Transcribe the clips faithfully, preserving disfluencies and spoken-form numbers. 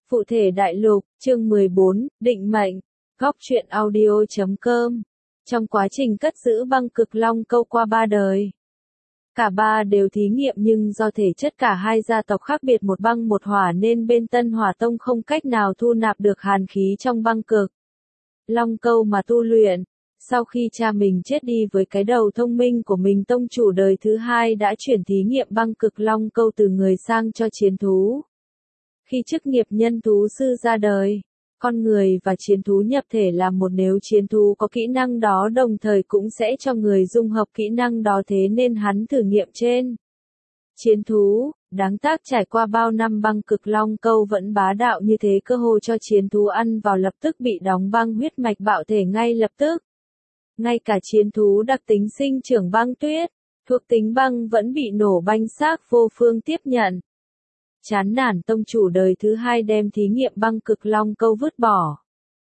Phụ thể đại lục, chương mười bốn, định mệnh, góc truyện audio chấm com. Trong quá trình cất giữ băng cực long câu qua ba đời, cả ba đều thí nghiệm nhưng do thể chất cả hai gia tộc khác biệt một băng một hỏa nên bên Tân Hỏa Tông không cách nào thu nạp được hàn khí trong băng cực long câu mà tu luyện. Sau khi cha mình chết đi với cái đầu thông minh của mình, tông chủ đời thứ hai đã chuyển thí nghiệm băng cực long câu từ người sang cho chiến thú. Khi chức nghiệp nhân thú sư ra đời, con người và chiến thú nhập thể làm một, nếu chiến thú có kỹ năng đó đồng thời cũng sẽ cho người dung hợp kỹ năng đó, thế nên hắn thử nghiệm trên chiến thú. Đáng tiếc trải qua bao năm băng cực long câu vẫn bá đạo như thế, cơ hội cho chiến thú ăn vào lập tức bị đóng băng huyết mạch bạo thể ngay lập tức. Ngay cả chiến thú đặc tính sinh trưởng băng tuyết, thuộc tính băng vẫn bị nổ banh xác vô phương tiếp nhận. Chán nản, tông chủ đời thứ hai đem thí nghiệm băng cực long câu vứt bỏ.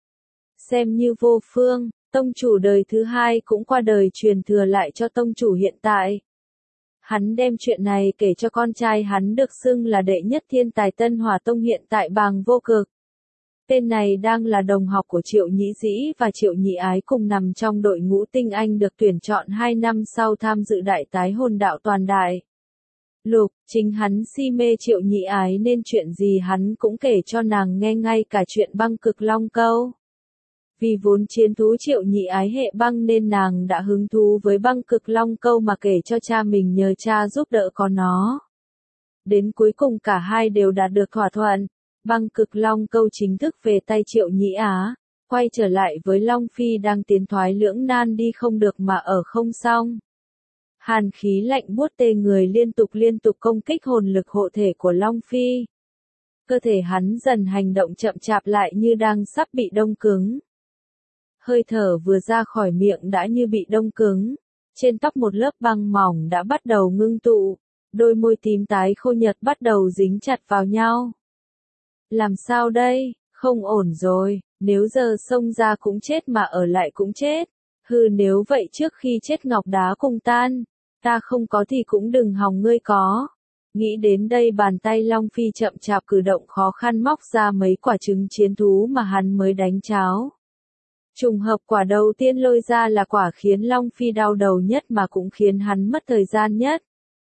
Xem như vô phương, tông chủ đời thứ hai cũng qua đời truyền thừa lại cho tông chủ hiện tại. Hắn đem chuyện này kể cho con trai hắn được xưng là đệ nhất thiên tài Tân Hỏa Tông hiện tại, Bàng Vô Cực. Tên này đang là đồng học của Triệu Nhĩ Dĩ và Triệu Nhĩ Ái, cùng nằm trong đội ngũ tinh anh được tuyển chọn hai năm sau tham dự đại tái hồn đạo toàn đại lục. Chính hắn si mê Triệu Nhĩ Ái nên chuyện gì hắn cũng kể cho nàng nghe, ngay cả chuyện băng cực long câu. Vì vốn chiến thú Triệu Nhĩ Ái hệ băng nên nàng đã hứng thú với băng cực long câu mà kể cho cha mình nhờ cha giúp đỡ có nó. Đến cuối cùng cả hai đều đạt được thỏa thuận. Băng cực long câu chính thức về tay Triệu Nhĩ Á, quay trở lại với Long Phi đang tiến thoái lưỡng nan, đi không được mà ở không xong. Hàn khí lạnh buốt tê người liên tục liên tục công kích hồn lực hộ thể của Long Phi. Cơ thể hắn dần hành động chậm chạp lại như đang sắp bị đông cứng. Hơi thở vừa ra khỏi miệng đã như bị đông cứng. Trên tóc một lớp băng mỏng đã bắt đầu ngưng tụ, đôi môi tím tái khô nhợt bắt đầu dính chặt vào nhau. Làm sao đây, không ổn rồi, nếu giờ xông ra cũng chết mà ở lại cũng chết. Hừ, nếu vậy trước khi chết ngọc đá cùng tan, ta không có thì cũng đừng hòng ngươi có. Nghĩ đến đây, bàn tay Long Phi chậm chạp cử động khó khăn móc ra mấy quả trứng chiến thú mà hắn mới đánh cháo. Trùng hợp quả đầu tiên lôi ra là quả khiến Long Phi đau đầu nhất mà cũng khiến hắn mất thời gian nhất,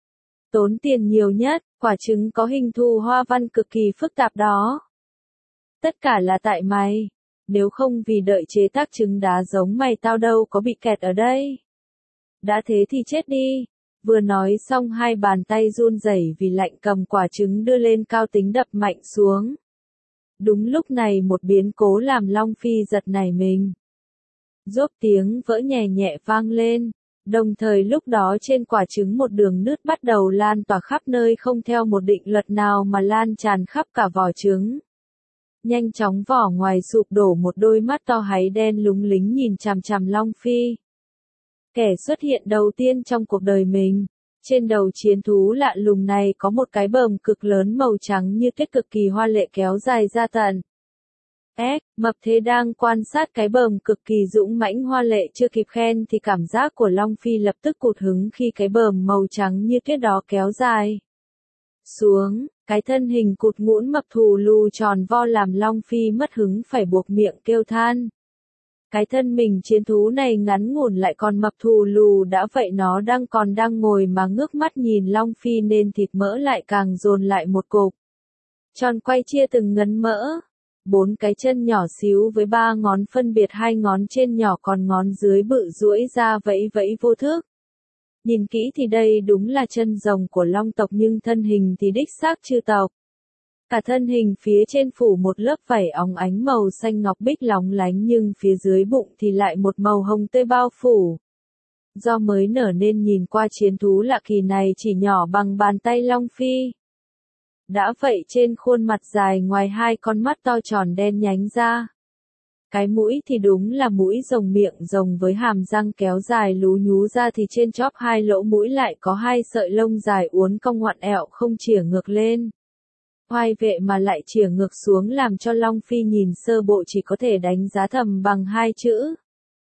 tốn tiền nhiều nhất, quả trứng có hình thù hoa văn cực kỳ phức tạp đó. Tất cả là tại mày, nếu không vì đợi chế tác trứng đá giống mày tao đâu có bị kẹt ở đây. Đã thế thì chết đi. Vừa nói xong hai bàn tay run rẩy vì lạnh cầm quả trứng đưa lên cao tính đập mạnh xuống. Đúng lúc này một biến cố làm Long Phi giật nảy mình. Rốp tiếng vỡ nhẹ nhẹ vang lên. Đồng thời lúc đó trên quả trứng một đường nứt bắt đầu lan tỏa khắp nơi, không theo một định luật nào mà lan tràn khắp cả vỏ trứng. Nhanh chóng vỏ ngoài sụp đổ, một đôi mắt to háy đen lúng lính nhìn chằm chằm Long Phi. Kẻ xuất hiện đầu tiên trong cuộc đời mình. Trên đầu chiến thú lạ lùng này có một cái bờm cực lớn màu trắng như tuyết cực kỳ hoa lệ kéo dài ra tận. Ếch, mập thế đang quan sát cái bờm cực kỳ dũng mãnh hoa lệ, chưa kịp khen thì cảm giác của Long Phi lập tức cụt hứng khi cái bờm màu trắng như tuyết đó kéo dài xuống. Cái thân hình cụt ngũn mập thù lù tròn vo làm Long Phi mất hứng phải buộc miệng kêu than. Cái thân mình chiến thú này ngắn ngủn lại còn mập thù lù đã vậy, nó đang còn đang ngồi mà ngước mắt nhìn Long Phi nên thịt mỡ lại càng dồn lại một cục tròn quay chia từng ngấn mỡ. Bốn cái chân nhỏ xíu với ba ngón phân biệt, hai ngón trên nhỏ còn ngón dưới bự duỗi ra vẫy vẫy vô thức. Nhìn kỹ thì đây đúng là chân rồng của long tộc, nhưng thân hình thì đích xác chư tộc. Cả thân hình phía trên phủ một lớp vảy óng ánh màu xanh ngọc bích lóng lánh, nhưng phía dưới bụng thì lại một màu hồng tươi bao phủ. Do mới nở nên nhìn qua chiến thú lạ kỳ này chỉ nhỏ bằng bàn tay Long Phi. Đã vậy trên khuôn mặt dài ngoài hai con mắt to tròn đen nhánh ra. Cái mũi thì đúng là mũi rồng, miệng rồng với hàm răng kéo dài lú nhú ra, thì trên chóp hai lỗ mũi lại có hai sợi lông dài uốn cong ngoằn ẹo không chỉa ngược lên. Oai vệ mà lại chỉa ngược xuống làm cho Long Phi nhìn sơ bộ chỉ có thể đánh giá thầm bằng hai chữ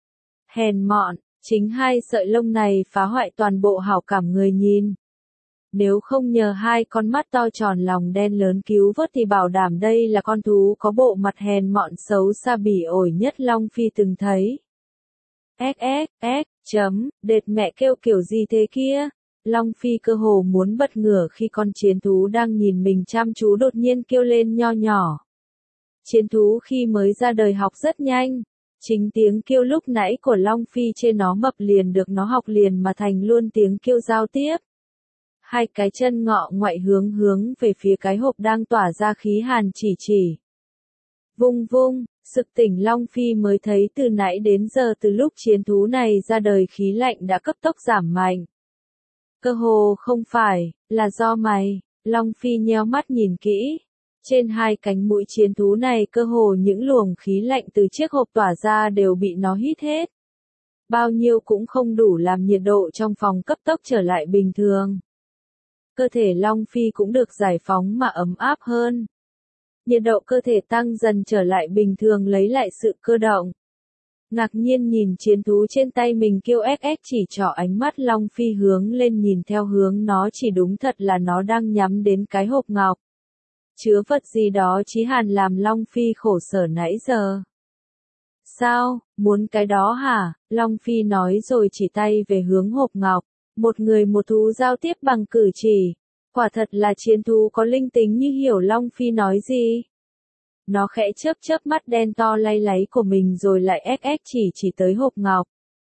hèn mọn. Chính hai sợi lông này phá hoại toàn bộ hảo cảm người nhìn. Nếu không nhờ hai con mắt to tròn lòng đen lớn cứu vớt thì bảo đảm đây là con thú có bộ mặt hèn mọn xấu xa bỉ ổi nhất Long Phi từng thấy. Ếch ếch, ếch, chấm, đệt mẹ kêu kiểu gì thế kia? Long Phi cơ hồ muốn bật ngửa khi con chiến thú đang nhìn mình chăm chú đột nhiên kêu lên nho nhỏ. Chiến thú khi mới ra đời học rất nhanh. Chính tiếng kêu lúc nãy của Long Phi trên nó mập liền được nó học liền mà thành luôn tiếng kêu giao tiếp. Hai cái chân ngọ ngoại hướng hướng về phía cái hộp đang tỏa ra khí hàn chỉ chỉ. Vung vung, sực tỉnh Long Phi mới thấy từ nãy đến giờ từ lúc chiến thú này ra đời khí lạnh đã cấp tốc giảm mạnh. Cơ hồ không phải, là do mày, Long Phi nheo mắt nhìn kỹ. Trên hai cánh mũi chiến thú này cơ hồ những luồng khí lạnh từ chiếc hộp tỏa ra đều bị nó hít hết. Bao nhiêu cũng không đủ làm nhiệt độ trong phòng cấp tốc trở lại bình thường. Cơ thể Long Phi cũng được giải phóng mà ấm áp hơn. Nhiệt độ cơ thể tăng dần trở lại bình thường lấy lại sự cơ động. Ngạc nhiên nhìn chiến thú trên tay mình kêu ếch ếch chỉ trỏ ánh mắt Long Phi hướng lên nhìn theo hướng nó chỉ đúng thật là nó đang nhắm đến cái hộp ngọc. Chứa vật gì đó chí hàn làm Long Phi khổ sở nãy giờ. Sao, muốn cái đó hả? Long Phi nói rồi chỉ tay về hướng hộp ngọc. Một người một thú giao tiếp bằng cử chỉ. Quả thật là chiến thú có linh tính như hiểu Long Phi nói gì. Nó khẽ chớp chớp mắt đen to lay láy của mình rồi lại ếch ếch chỉ chỉ tới hộp ngọc.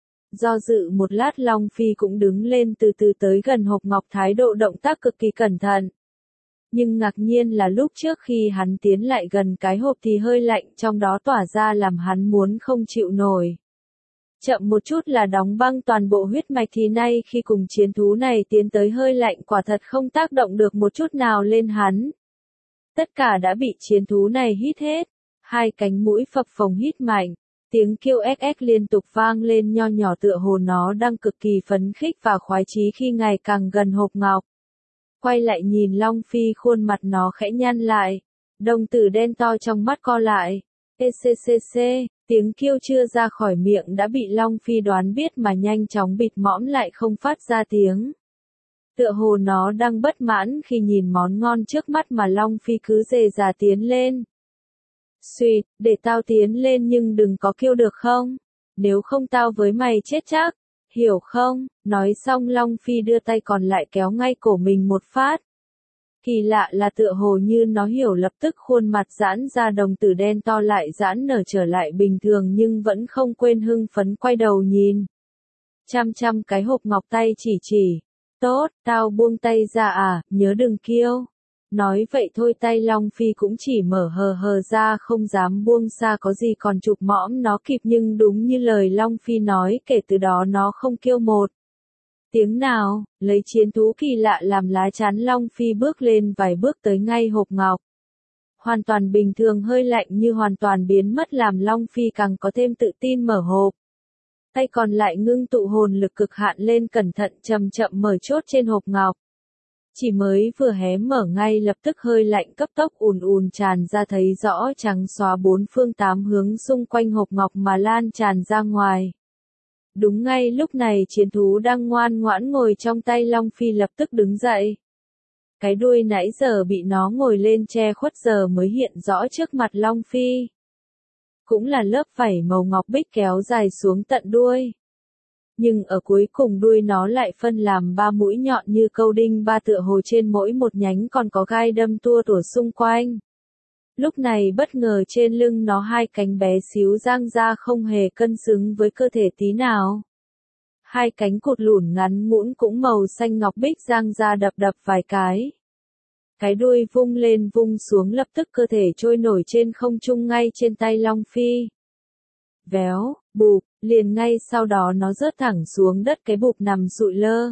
Do dự một lát Long Phi cũng đứng lên từ từ tới gần hộp ngọc thái độ động tác cực kỳ cẩn thận. Nhưng ngạc nhiên là lúc trước khi hắn tiến lại gần cái hộp thì hơi lạnh trong đó tỏa ra làm hắn muốn không chịu nổi. Chậm một chút là đóng băng toàn bộ huyết mạch thì nay khi cùng chiến thú này tiến tới hơi lạnh quả thật không tác động được một chút nào lên hắn. Tất cả đã bị chiến thú này hít hết. Hai cánh mũi phập phồng hít mạnh. Tiếng kêu ếch ếch liên tục vang lên nho nhỏ tựa hồ nó đang cực kỳ phấn khích và khoái chí khi ngày càng gần hộp ngọc. Quay lại nhìn Long Phi khuôn mặt nó khẽ nhăn lại. Đồng tử đen to trong mắt co lại. Ccc, tiếng kêu chưa ra khỏi miệng đã bị Long Phi đoán biết mà nhanh chóng bịt mõm lại không phát ra tiếng. Tựa hồ nó đang bất mãn khi nhìn món ngon trước mắt mà Long Phi cứ dề dà tiến lên. Xuyệt, để tao tiến lên nhưng đừng có kêu được không? Nếu không tao với mày chết chắc. Hiểu không? Nói xong Long Phi đưa tay còn lại kéo ngay cổ mình một phát. Kỳ lạ là tựa hồ như nó hiểu lập tức khuôn mặt giãn ra đồng tử đen to lại giãn nở trở lại bình thường nhưng vẫn không quên hưng phấn quay đầu nhìn. Chăm chăm cái hộp ngọc tay chỉ chỉ. Tốt, tao buông tay ra à, nhớ đừng kêu. Nói vậy thôi tay Long Phi cũng chỉ mở hờ hờ ra không dám buông xa có gì còn chụp mõm nó kịp nhưng đúng như lời Long Phi nói kể từ đó nó không kêu một tiếng nào, lấy chiến thú kỳ lạ làm lá chắn Long Phi bước lên vài bước tới ngay hộp ngọc. Hoàn toàn bình thường hơi lạnh như hoàn toàn biến mất làm Long Phi càng có thêm tự tin mở hộp. Tay còn lại ngưng tụ hồn lực cực hạn lên cẩn thận chậm chậm mở chốt trên hộp ngọc. Chỉ mới vừa hé mở ngay lập tức hơi lạnh cấp tốc ùn ùn tràn ra thấy rõ trắng xóa bốn phương tám hướng xung quanh hộp ngọc mà lan tràn ra ngoài. Đúng ngay lúc này chiến thú đang ngoan ngoãn ngồi trong tay Long Phi lập tức đứng dậy. Cái đuôi nãy giờ bị nó ngồi lên che khuất giờ mới hiện rõ trước mặt Long Phi. Cũng là lớp vảy màu ngọc bích kéo dài xuống tận đuôi. Nhưng ở cuối cùng đuôi nó lại phân làm ba mũi nhọn như câu đinh ba tựa hồ trên mỗi một nhánh còn có gai đâm tua tủa xung quanh. Lúc này bất ngờ trên lưng nó hai cánh bé xíu giang ra không hề cân xứng với cơ thể tí nào. Hai cánh cụt lủn ngắn ngũn cũng màu xanh ngọc bích giang ra đập đập vài cái. Cái đuôi vung lên vung xuống lập tức cơ thể trôi nổi trên không trung ngay trên tay Long Phi. Véo, bụp, liền ngay sau đó nó rớt thẳng xuống đất cái bụp nằm sụi lơ.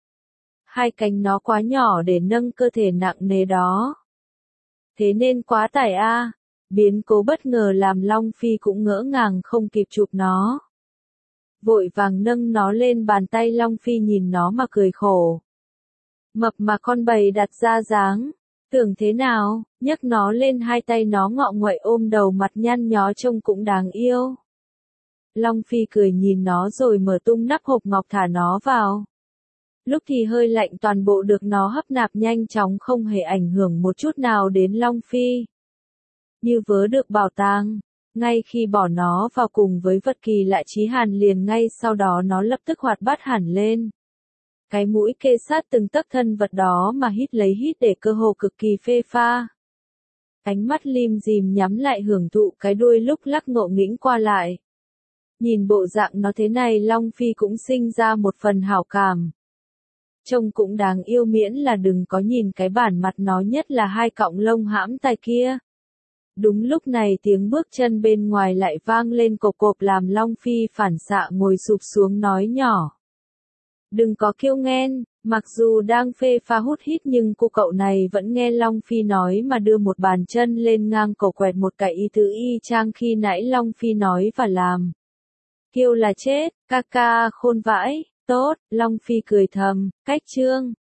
Hai cánh nó quá nhỏ để nâng cơ thể nặng nề đó. Thế nên quá tải a. À. Biến cố bất ngờ làm Long Phi cũng ngỡ ngàng không kịp chụp nó. Vội vàng nâng nó lên bàn tay Long Phi nhìn nó mà cười khổ. Mập mà con bầy đặt ra dáng. Tưởng thế nào, nhấc nó lên hai tay nó ngọ nguậy ôm đầu mặt nhăn nhó trông cũng đáng yêu. Long Phi cười nhìn nó rồi mở tung nắp hộp ngọc thả nó vào. Lúc thì hơi lạnh toàn bộ được nó hấp nạp nhanh chóng không hề ảnh hưởng một chút nào đến Long Phi. Như vớ được bảo tàng, ngay khi bỏ nó vào cùng với vật kỳ lạ Chí Hàn liền ngay sau đó nó lập tức hoạt bát hẳn lên. Cái mũi kê sát từng tấc thân vật đó mà hít lấy hít để cơ hồ cực kỳ phê pha. Ánh mắt lim dim nhắm lại hưởng thụ cái đuôi lúc lắc ngộ nghĩnh qua lại. Nhìn bộ dạng nó thế này Long Phi cũng sinh ra một phần hảo cảm. Trông cũng đáng yêu miễn là đừng có nhìn cái bản mặt nó nhất là hai cọng lông hãm tai kia. Đúng lúc này tiếng bước chân bên ngoài lại vang lên cộp cộp làm Long Phi phản xạ ngồi sụp xuống nói nhỏ. Đừng có kiêu nghen, mặc dù đang phê pha hút hít nhưng cô cậu này vẫn nghe Long Phi nói mà đưa một bàn chân lên ngang cổ quẹt một cái ý tứ y chang khi nãy Long Phi nói và làm. Kiêu là chết, ca ca khôn vãi, tốt, Long Phi cười thầm, cách chương.